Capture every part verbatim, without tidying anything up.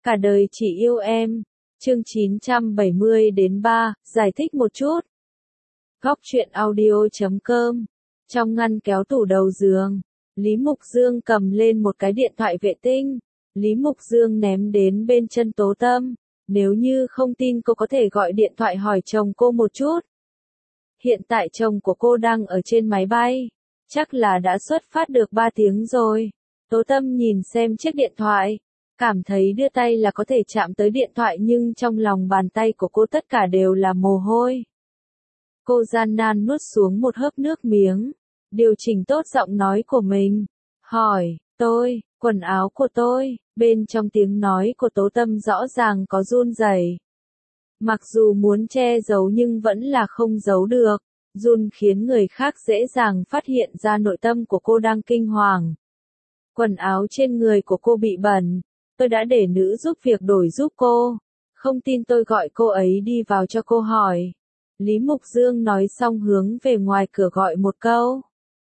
Cả đời chỉ yêu em. Chương chín trăm bảy mươi đến ba, giải thích một chút. Góc truyện audio chấm com. Trong ngăn kéo tủ đầu giường, Lý Mục Dương cầm lên một cái điện thoại vệ tinh. Lý Mục Dương ném đến bên chân Tố Tâm. Nếu như không tin cô có thể gọi điện thoại hỏi chồng cô một chút. Hiện tại chồng của cô đang ở trên máy bay. Chắc là đã xuất phát được ba tiếng rồi. Tố Tâm nhìn xem chiếc điện thoại. Cảm thấy đưa tay là có thể chạm tới điện thoại nhưng trong lòng bàn tay của cô tất cả đều là mồ hôi. Cô gian nan nuốt xuống một hớp nước miếng. Điều chỉnh tốt giọng nói của mình. Hỏi, tôi, quần áo của tôi. Bên trong tiếng nói của Tố Tâm rõ ràng có run rẩy. Mặc dù muốn che giấu nhưng vẫn là không giấu được. Run khiến người khác dễ dàng phát hiện ra nội tâm của cô đang kinh hoàng. Quần áo trên người của cô bị bẩn. Tôi đã để nữ giúp việc đổi giúp cô. Không tin tôi gọi cô ấy đi vào cho cô hỏi. Lý Mục Dương nói xong hướng về ngoài cửa gọi một câu.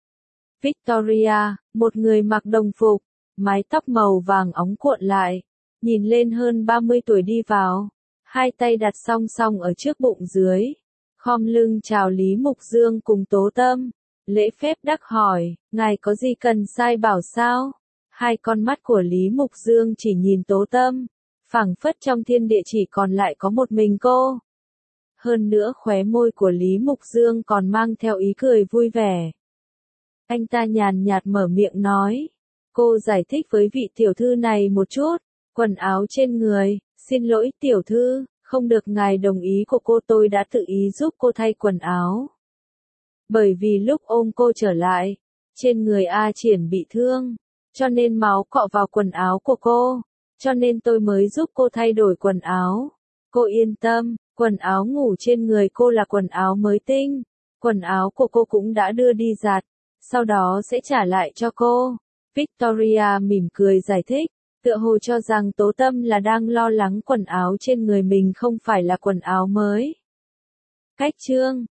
Victoria, một người mặc đồng phục, mái tóc màu vàng óng cuộn lại, nhìn lên hơn ba mươi tuổi đi vào, hai tay đặt song song ở trước bụng dưới, khom lưng chào Lý Mục Dương cùng Tố Tâm, lễ phép đắc hỏi, ngài có gì cần sai bảo sao? Hai con mắt của Lý Mục Dương chỉ nhìn Tố Tâm, phảng phất trong thiên địa chỉ còn lại có một mình cô. Hơn nữa khóe môi của Lý Mục Dương còn mang theo ý cười vui vẻ. Anh ta nhàn nhạt mở miệng nói, cô giải thích với vị tiểu thư này một chút, quần áo trên người, xin lỗi tiểu thư, không được ngài đồng ý của cô tôi đã tự ý giúp cô thay quần áo. Bởi vì lúc ôm cô trở lại, trên người A Triển bị thương, cho nên máu cọ vào quần áo của cô, cho nên tôi mới giúp cô thay đổi quần áo. Cô yên tâm, quần áo ngủ trên người cô là quần áo mới tinh, quần áo của cô cũng đã đưa đi giặt, sau đó sẽ trả lại cho cô. Victoria mỉm cười giải thích, tựa hồ cho rằng Tố Tâm là đang lo lắng quần áo trên người mình không phải là quần áo mới. Cách chương